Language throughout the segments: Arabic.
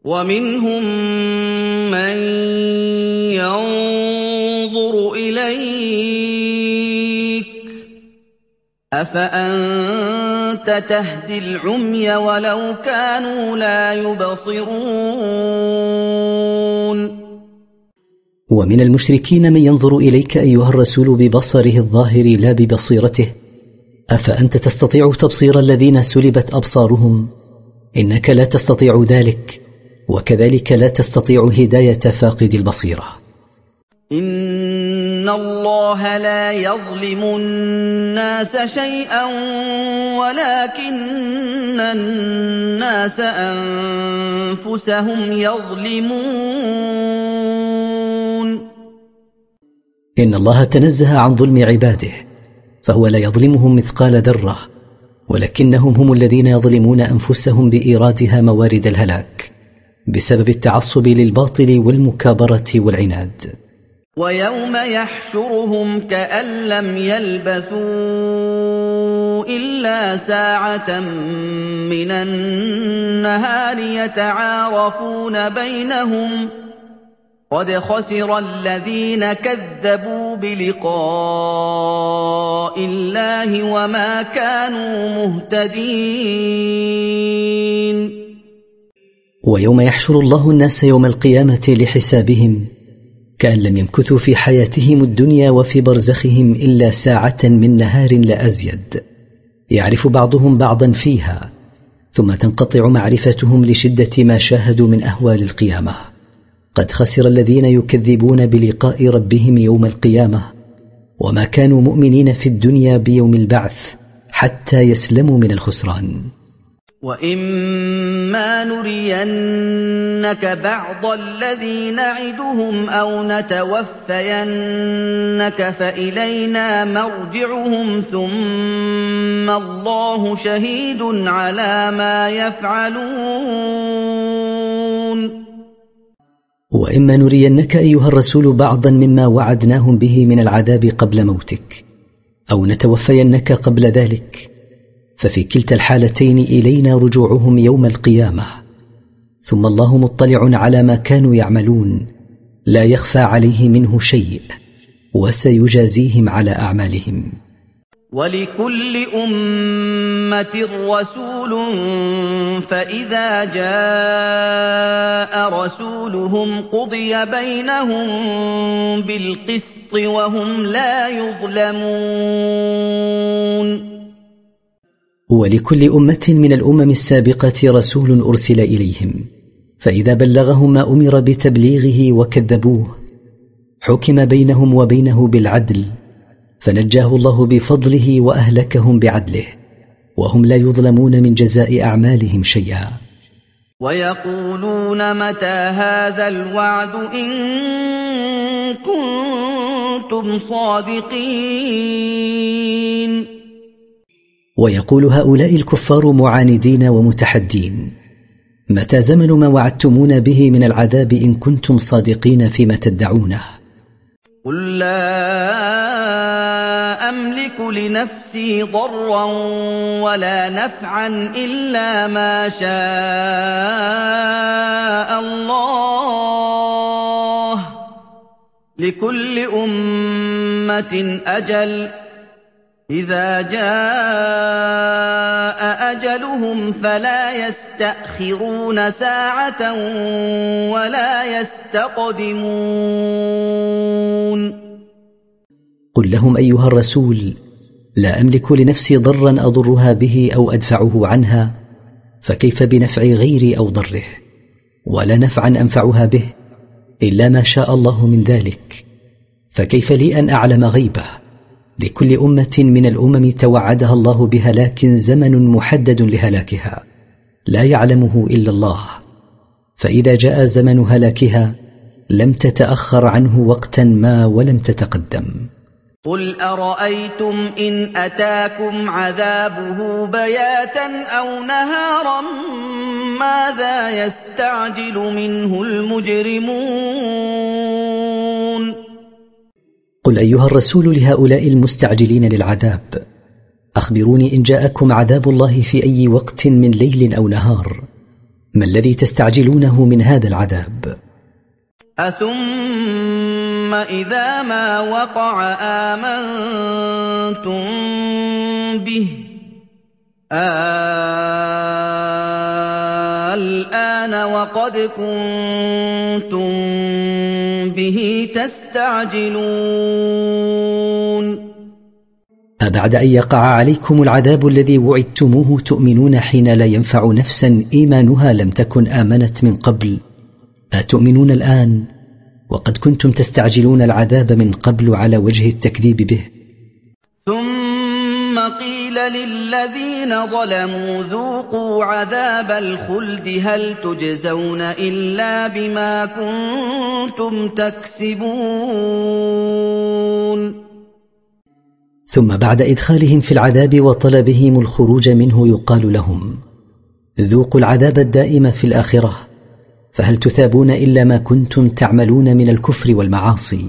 ومنهم من ينظر إليك أفأنت تهدي العمي ولو كانوا لا يبصرون ومن المشركين من ينظر إليك أيها الرسول ببصره الظاهر لا ببصيرته أفأنت تستطيع تبصير الذين سلبت أبصارهم؟ إنك لا تستطيع ذلك، وكذلك لا تستطيع هداية فاقد البصيرة. إن الله لا يظلم الناس شيئا ولكن الناس أنفسهم يظلمون. إن الله تنزه عن ظلم عباده، فهو لا يظلمهم مثقال ذرة، ولكنهم هم الذين يظلمون أنفسهم بإيرادها موارد الهلاك بسبب التعصب للباطل والمكابرة والعناد. ويوم يحشرهم كأن لم يلبثوا إلا ساعة من النهار يتعارفون بينهم قد خسر الذين كذبوا بلقاء الله وما كانوا مهتدين. ويوم يحشر الله الناس يوم القيامة لحسابهم كأن لم يمكثوا في حياتهم الدنيا وفي برزخهم إلا ساعة من نهار لا أزيد، يعرف بعضهم بعضا فيها، ثم تنقطع معرفتهم لشدة ما شاهدوا من أهوال القيامة. قد خسر الذين يكذبون بلقاء ربهم يوم القيامة وما كانوا مؤمنين في الدنيا بيوم البعث حتى يسلموا من الخسران. وإما نرينك بعض الذي نعدهم أو نتوفينك فإلينا مرجعهم ثم الله شهيد على ما يفعلون. وإما نرينك أيها الرسول بعضا مما وعدناهم به من العذاب قبل موتك أو نتوفينك قبل ذلك، ففي كلتا الحالتين إلينا رجوعهم يوم القيامة، ثم الله مطلع على ما كانوا يعملون لا يخفى عليه منه شيء، وسيجازيهم على أعمالهم. ولكل أمة رسول فإذا جاء رسولهم قضي بينهم بالقسط وهم لا يظلمون. ولكل أمة من الأمم السابقة رسول أرسل إليهم، فإذا بلغهم ما أمر بتبليغه وكذبوه حكم بينهم وبينه بالعدل، فنجاه الله بفضله وأهلكهم بعدله، وهم لا يظلمون من جزاء أعمالهم شيئا. ويقولون متى هذا الوعد إن كنتم صادقين. ويقول هؤلاء الكفار معاندين ومتحدين: متى زمن ما وعدتمون به من العذاب إن كنتم صادقين فيما تدعونه؟ قل لا أملك لنفسي ضرا ولا نفعا إلا ما شاء الله، لكل أمة أجل، إذا جاء أجلهم فلا يستأخرون ساعة ولا يستقدمون. قل لهم أيها الرسول: لا أملك لنفسي ضرا أضرها به أو أدفعه عنها، فكيف بنفع غيري أو ضره؟ ولا نفعا أنفعها به إلا ما شاء الله من ذلك، فكيف لي أن أعلم غيبه؟ لكل أمة من الأمم توعدها الله بهلاك زمن محدد لهلاكها لا يعلمه إلا الله، فإذا جاء زمن هلاكها لم تتأخر عنه وقتا ما ولم تتقدم. قل أرأيتم إن أتاكم عذابه بياتا أو نهارا ماذا يستعجل منه المجرمون. قل أيها الرسول لهؤلاء المستعجلين للعذاب: أخبروني إن جاءكم عذاب الله في أي وقت من ليل أو نهار ما الذي تستعجلونه من هذا العذاب؟ أثم إذا ما وقع آمنتم به الآن وقد كنتم به تستعجلون. أبعد أن يقع عليكم العذاب الذي وعدتموه تؤمنون حين لا ينفع نفسا إيمانها لم تكن آمنت من قبل؟ أتؤمنون الآن وقد كنتم تستعجلون العذاب من قبل على وجه التكذيب به؟ ثم قيل للذين ظلموا ذوقوا عذاب الخلد هل تجزون إلا بما كنتم تكسبون. ثم بعد إدخالهم في العذاب وطلبهم الخروج منه يقال لهم ذوقوا العذاب الدائم في الآخرة فهل تثابون إلا ما كنتم تعملون من الكفر والمعاصي.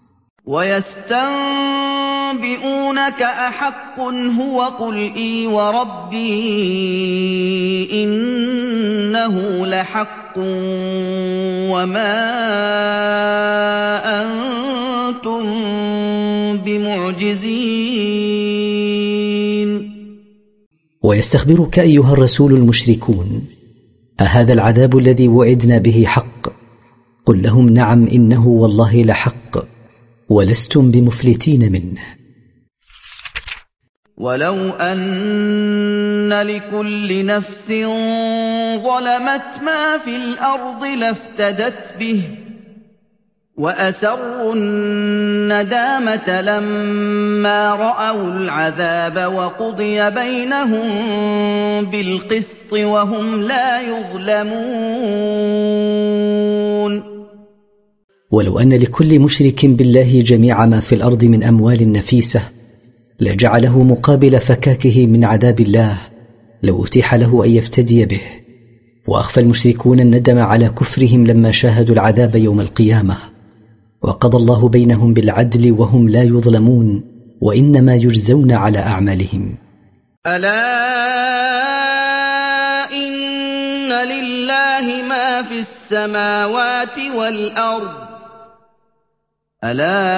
ويستنبئونك أحق هو قل إي وربي إنه لحق وما أنتم بمعجزين. ويستخبرك أيها الرسول المشركون أهذا العذاب الذي وعدنا به حق؟ قل لهم نعم إنه والله لحق ولستم بمفلتين منه. ولو أن لكل نفس ظلمت ما في الأرض لافتدت به وأسروا الندامة لما رأوا العذاب وقضي بينهم بالقسط وهم لا يظلمون. ولو أن لكل مشرك بالله جميع ما في الأرض من أموال نفيسة لجعله مقابل فكاكه من عذاب الله لو أتيح له أن يفتدي به. وأخفى المشركون الندم على كفرهم لما شاهدوا العذاب يوم القيامة وقضى الله بينهم بالعدل وهم لا يظلمون وإنما يجزون على أعمالهم. ألا إن لله ما في السماوات والأرض ألا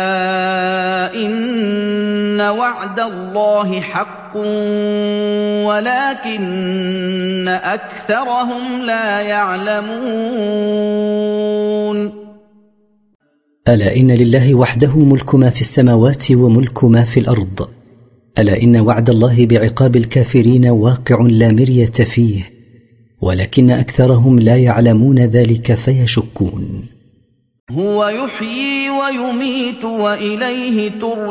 إن وعد الله حق ولكن أكثرهم لا يعلمون. ألا إن لله وحده ملك ما في السماوات وملك ما في الأرض ألا إن وعد الله بعقاب الكافرين واقع لا مرية فيه ولكن أكثرهم لا يعلمون ذلك فيشكون. هو يحيي ويميت وإليه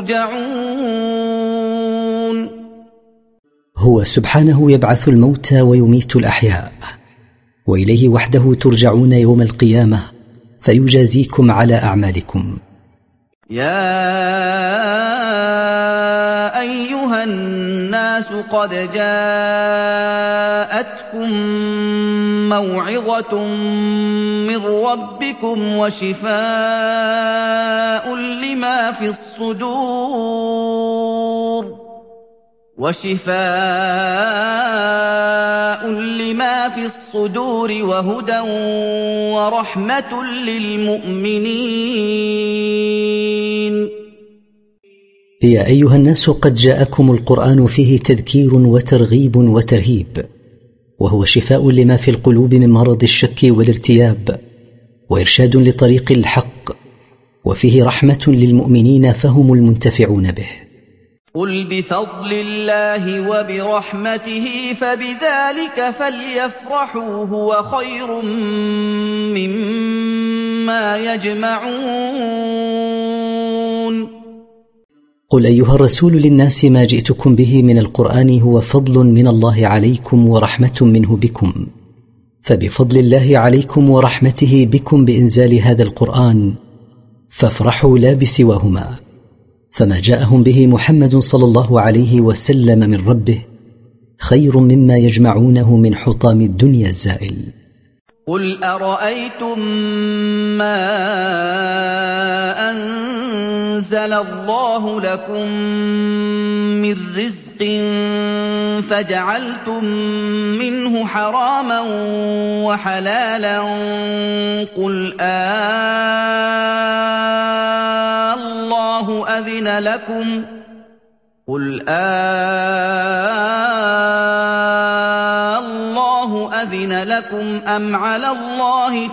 ترجعون. هو سبحانه يبعث الموتى ويميت الأحياء وإليه وحده ترجعون يوم القيامة فيجازيكم على أعمالكم. يا أيها الناس قد جاءتكم موعظة من ربكم وشفاء لما في الصدور وهدى ورحمة للمؤمنين. يا أيها الناس قد جاءكم القرآن فيه تذكير وترغيب وترهيب وهو شفاء لما في القلوب من مرض الشك والارتياب وإرشاد لطريق الحق وفيه رحمة للمؤمنين فهم المنتفعون به. قل بفضل الله وبرحمته فبذلك فليفرحوا هو خير مما يجمعون. قل أيها الرسول للناس ما جئتكم به من القرآن هو فضل من الله عليكم ورحمة منه بكم فبفضل الله عليكم ورحمته بكم بإنزال هذا القرآن فافرحوا لا بسواهما فما جاءهم به محمد صلى الله عليه وسلم من ربه خير مما يجمعونه من حطام الدنيا الزائل. قل أرأيتم ما أنزل نَزَّلَ اللَّهُ لَكُم مِّن رِّزْقٍ فَجَعَلْتُم مِّنْهُ حَرَامًا وَحَلَالًا قُلْ اللَّهُ أَذِنَ لَكُمْ أَمْ عَلَى اللَّهِ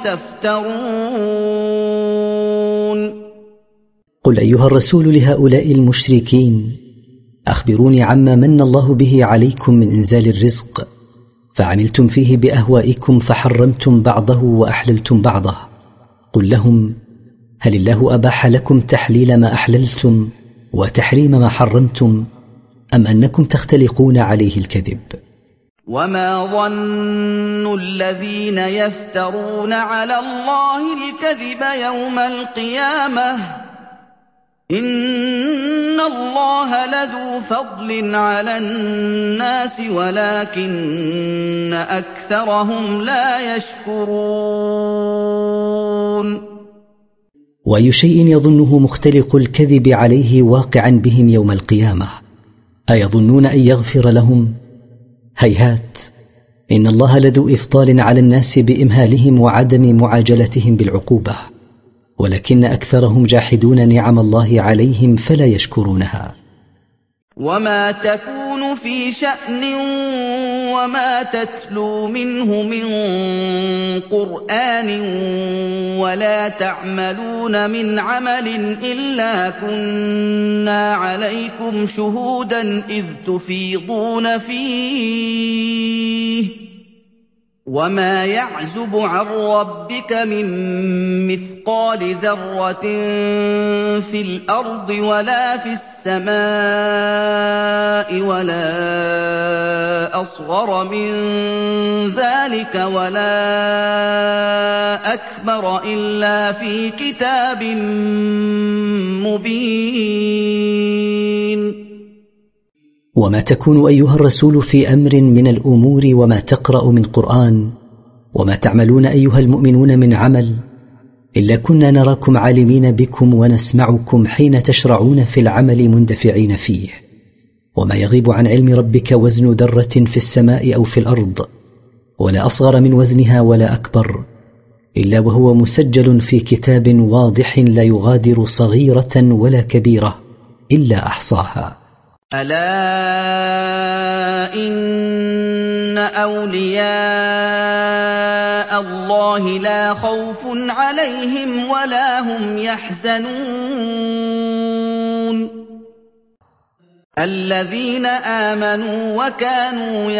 تَفْتَرُونَ قل أيها الرسول لهؤلاء المشركين: أخبروني عما من الله به عليكم من إنزال الرزق، فعملتم فيه بأهوائكم فحرمتم بعضه وأحللتم بعضه. قل لهم: هل الله أباح لكم تحليل ما أحللتم وتحريم ما حرمتم، أم أنكم تختلقون عليه الكذب؟ وما ظن الذين يفترون على الله الكذب يوم القيامة إن الله لذو فضل على الناس ولكن أكثرهم لا يشكرون. وأي شيء يظنه مختلق الكذب عليه واقعا بهم يوم القيامة؟ أيظنون أن يغفر لهم؟ هيهات، إن الله لذو إفضال على الناس بإمهالهم وعدم معاجلتهم بالعقوبة، ولكن أكثرهم جاحدون نعم الله عليهم فلا يشكرونها. وما تكون في شأن وما تتلو منه من قرآن ولا تعملون من عمل إلا كنا عليكم شهودا إذ تفيضون فيه وما يعزب عن ربك من مثقال ذرة في الأرض ولا في السماء ولا أصغر من ذلك ولا أكبر إلا في كتاب مبين. وما تكون أيها الرسول في أمر من الأمور وما تقرأ من قرآن وما تعملون أيها المؤمنون من عمل إلا كنا نراكم عالمين بكم ونسمعكم حين تشرعون في العمل مندفعين فيه. وما يغيب عن علم ربك وزن ذرة في السماء أو في الأرض ولا أصغر من وزنها ولا أكبر إلا وهو مسجل في كتاب واضح لا يغادر صغيرة ولا كبيرة إلا أحصاها. ألا إن أولياء الله لا خوف عليهم ولا هم يحزنون الذين آمنوا وكانوا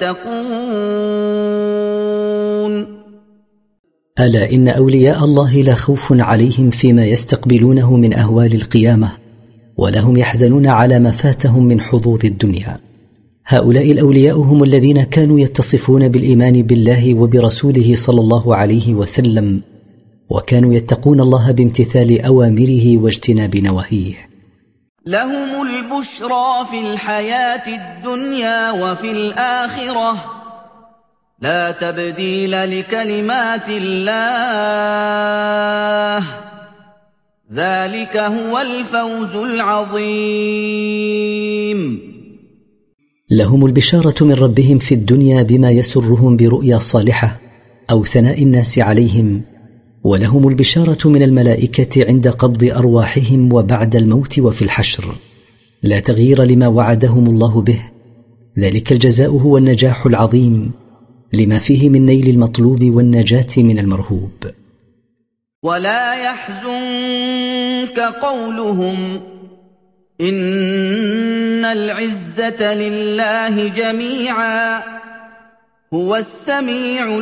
يتقون. ألا إن أولياء الله لا خوف عليهم فيما يستقبلونه من أهوال القيامة ولا هم يحزنون على ما فاتهم من حظوظ الدنيا. هؤلاء الأولياء هم الذين كانوا يتصفون بالإيمان بالله وبرسوله صلى الله عليه وسلم وكانوا يتقون الله بامتثال أوامره واجتناب نواهيه. لهم البشرى في الحياة الدنيا وفي الآخرة لا تبديل لكلمات الله ذلك هو الفوز العظيم. لهم البشارة من ربهم في الدنيا بما يسرهم برؤيا صالحة أو ثناء الناس عليهم، ولهم البشارة من الملائكة عند قبض أرواحهم وبعد الموت وفي الحشر، لا تغيير لما وعدهم الله به. ذلك الجزاء هو النجاح العظيم لما فيه من نيل المطلوب والنجاة من المرهوب. ولا يحزنك قولهم إن العزة لله جميعا هو السميع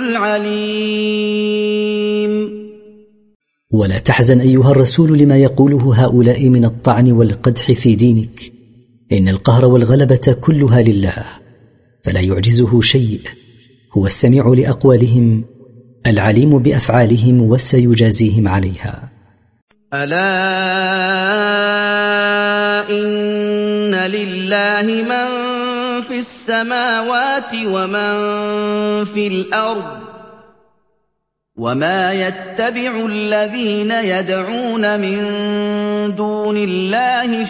العليم. ولا تحزن أيها الرسول لما يقوله هؤلاء من الطعن والقدح في دينك، إن القهر والغلبة كلها لله فلا يعجزه شيء، هو السميع لأقوالهم العليم بأفعالهم وسيجازيهم عليها. ألا إن لله من في السماوات ومن في الأرض وما يتبع الذين يدعون من دون الله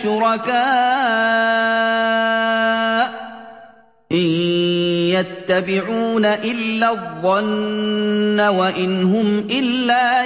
شركاء إن يتبعون إلا الظن وإن هم إلا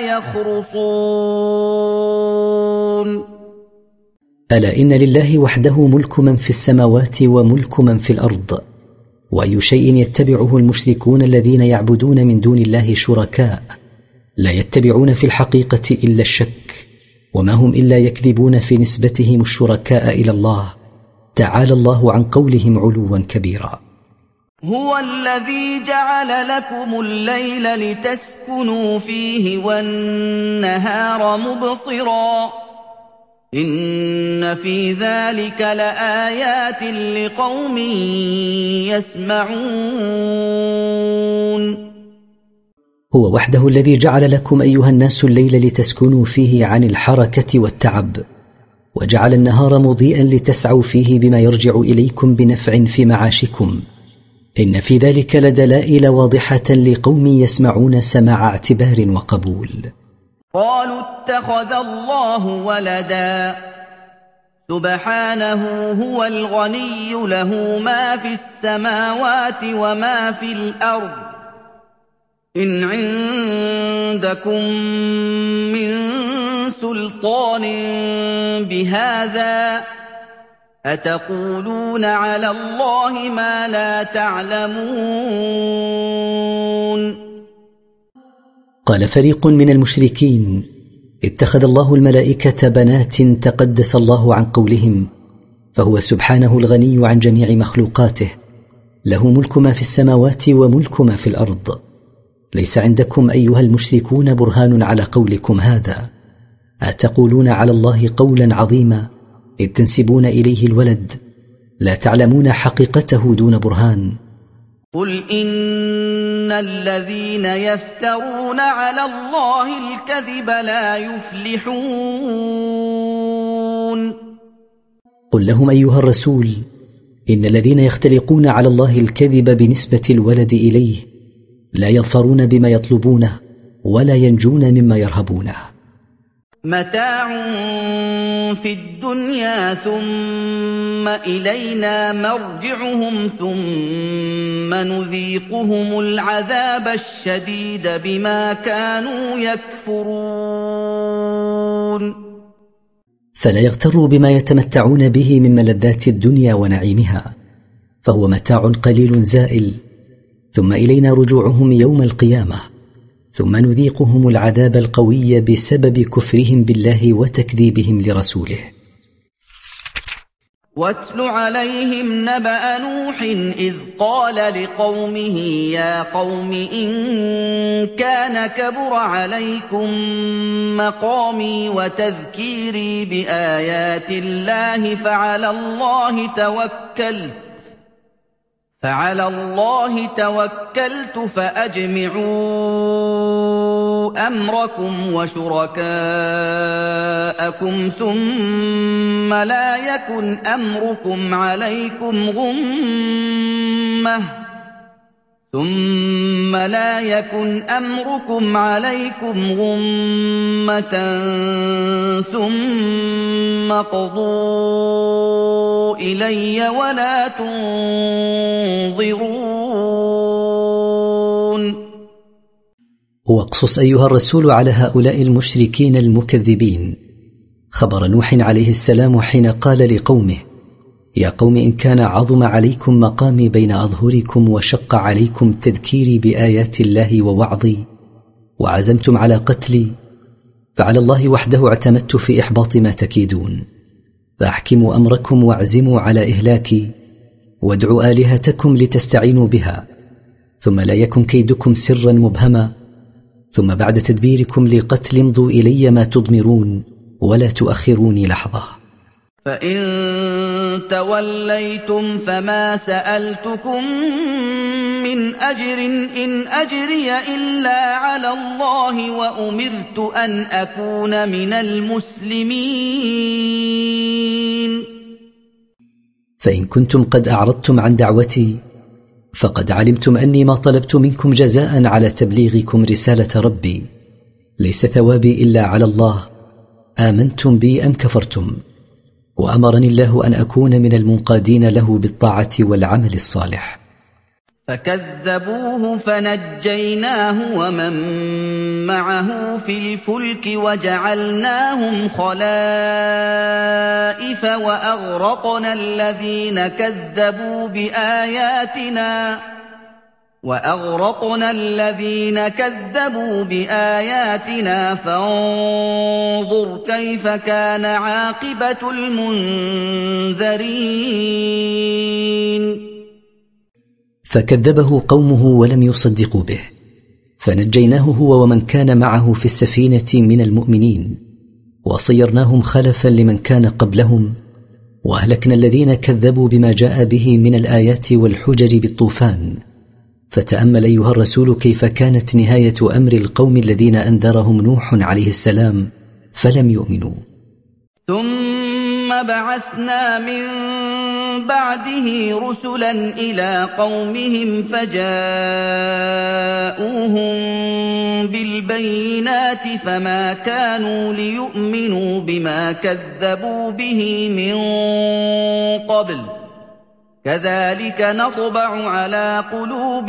يخرصون ألا إن لله وحده ملك من في السماوات وملك من في الأرض، وأي شيء يتبعه المشركون الذين يعبدون من دون الله شركاء لا يتبعون في الحقيقة إلا الشك، وما هم إلا يكذبون في نسبتهم الشركاء إلى الله، تعالى الله عن قولهم علوا كبيرا. هو الذي جعل لكم الليل لتسكنوا فيه والنهار مبصرا إن في ذلك لآيات لقوم يسمعون. هو وحده الذي جعل لكم أيها الناس الليل لتسكنوا فيه عن الحركة والتعب، وجعل النهار مضيئا لتسعوا فيه بما يرجع إليكم بنفع في معاشكم، إن في ذلك لدلائل واضحة لقوم يسمعون سماع اعتبار وقبول. قالوا اتخذ الله ولدا سبحانه هو الغني له ما في السماوات وما في الأرض إن عندكم من سلطان بهذا أتقولون على الله ما لا تعلمون. قال فريق من المشركين اتخذ الله الملائكة بنات تقدس الله عن قولهم، فهو سبحانه الغني عن جميع مخلوقاته، له ملك ما في السماوات وملك ما في الأرض. ليس عندكم أيها المشركون برهان على قولكم هذا، أتقولون على الله قولا عظيما إذ تنسبون إليه الولد، لا تعلمون حقيقته دون برهان. قل إن الذين يفترون على الله الكذب لا يفلحون. قل لهم أيها الرسول إن الذين يختلقون على الله الكذب بنسبة الولد إليه لا يظفرون بما يطلبونه ولا ينجون مما يرهبونه. متاع في الدنيا ثم إلينا مرجعهم ثم نذيقهم العذاب الشديد بما كانوا يكفرون. فلا يغتروا بما يتمتعون به من ملذات الدنيا ونعيمها، فهو متاع قليل زائل، ثم إلينا رجوعهم يوم القيامة، ثم نذيقهم العذاب القوي بسبب كفرهم بالله وتكذيبهم لرسوله. واتل عليهم نبأ نوح إذ قال لقومه يا قوم إن كان كبر عليكم مقامي وتذكيري بآيات الله فعلى الله توكلت فأجمعوا أمركم وشركاءكم ثم لا يكن أمركم عليكم غمة ثم قضوا إلي ولا تنظرون. واقصص أيها الرسول على هؤلاء المشركين المكذبين خبر نوح عليه السلام حين قال لقومه يا قوم إن كان عظم عليكم مقامي بين أظهركم وشق عليكم تذكيري بآيات الله ووعظي وعزمتم على قتلي فعلى الله وحده اعتمدت في إحباط ما تكيدون، فأحكموا أمركم واعزموا على إهلاكي وادعوا آلهتكم لتستعينوا بها، ثم لا يكن كيدكم سرا مبهما، ثم بعد تدبيركم لقتل امضوا إلي ما تضمرون ولا تؤخروني لحظة. فإن توليتم فما سألتكم من أجر إن أجري إلا على الله وأمرت أن أكون من المسلمين. فإن كنتم قد أعرضتم عن دعوتي فقد علمتم أني ما طلبت منكم جزاء على تبليغكم رسالة ربي، ليس ثوابي إلا على الله، آمنتم بي أم كفرتم. وأمرني الله أن أكون من المنقادين له بالطاعة والعمل الصالح. فكذبوه فنجيناه ومن معه في الفلك وجعلناهم خلائف وأغرقنا الذين كذبوا بآياتنا فانظر كيف كان عاقبة المنذرين. فكذبه قومه ولم يصدقوا به، فنجيناه هو ومن كان معه في السفينة من المؤمنين، وصيرناهم خلفا لمن كان قبلهم، وأهلكنا الذين كذبوا بما جاء به من الآيات والحجج بالطوفان. فتأمل أيها الرسول كيف كانت نهاية أمر القوم الذين أنذرهم نوح عليه السلام فلم يؤمنوا. ثم بعثنا من بعده رسلا إلى قومهم فجاءوهم بالبينات فما كانوا ليؤمنوا بما كذبوا به من قبل كذلك نطبع على قلوب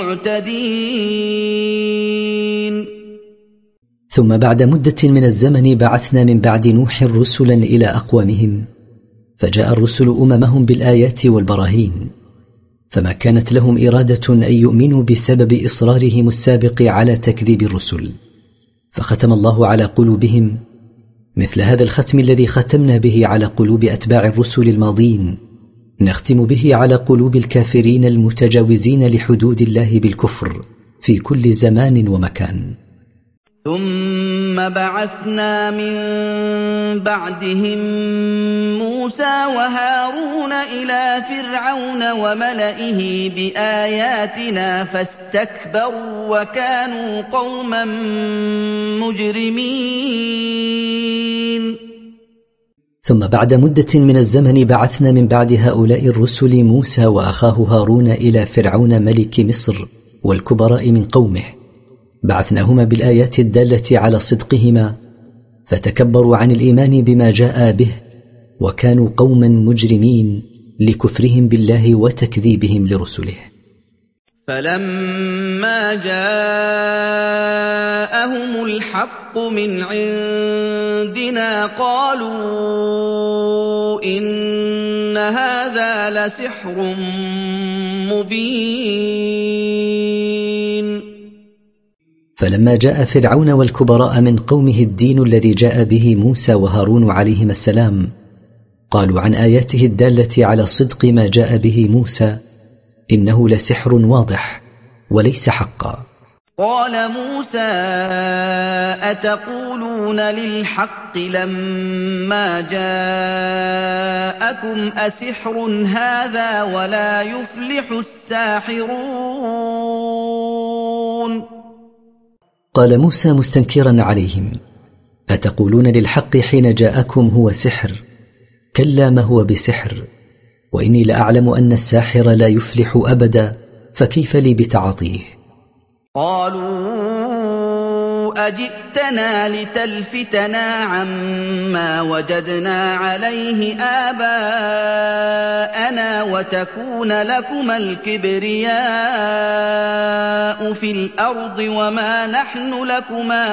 المعتدين. ثم بعد مدة من الزمن بعثنا من بعد نوح رسلا إلى أقوامهم، فجاء الرسل أممهم بالآيات والبراهين، فما كانت لهم إرادة أن يؤمنوا بسبب إصرارهم السابق على تكذيب الرسل، فختم الله على قلوبهم مثل هذا الختم الذي ختمنا به على قلوب أتباع الرسل الماضين، نختم به على قلوب الكافرين المتجاوزين لحدود الله بالكفر في كل زمان ومكان. ثم بعثنا من بعدهم موسى وهارون إلى فرعون وملئه بآياتنا فاستكبروا وكانوا قوما مجرمين. ثم بعد مدة من الزمن بعثنا من بعد هؤلاء الرسل موسى وأخاه هارون إلى فرعون ملك مصر والكبراء من قومه، بعثناهما بالآيات الدالة على صدقهما، فتكبروا عن الإيمان بما جاء به، وكانوا قوما مجرمين لكفرهم بالله وتكذيبهم لرسله. فلما جاءهم الحق من عندنا قالوا إن هذا لسحر مبين. فلما جاء فرعون والكبراء من قومه الدين الذي جاء به موسى وهارون عليهما السلام، قالوا عن آياته الدالة على صدق ما جاء به موسى إنه لسحر واضح وليس حقا. قال موسى أتقولون للحق لما جاءكم أسحر هذا ولا يفلح الساحرون. قال موسى مستنكرا عليهم أتقولون للحق حين جاءكم هو سحر؟ كلا ما هو بسحر، وإني لأعلم أن الساحر لا يفلح أبدا، فكيف لي بتعاطيه؟ قالوا أجئتنا لتلفتنا عما وجدنا عليه آباءنا وتكون لكما الكبرياء في الأرض وما نحن لكما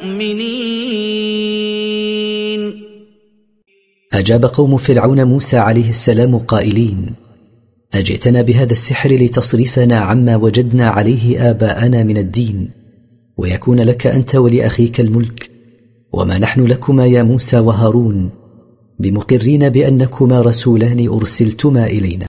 بمؤمنين. أجاب قوم فرعون موسى عليه السلام قائلين أجئتنا بهذا السحر لتصرفنا عما وجدنا عليه آباءنا من الدين، ويكون لك أنت ولأخيك الملك، وما نحن لكما يا موسى وهارون بمقرين بأنكما رسولان أرسلتما إلينا.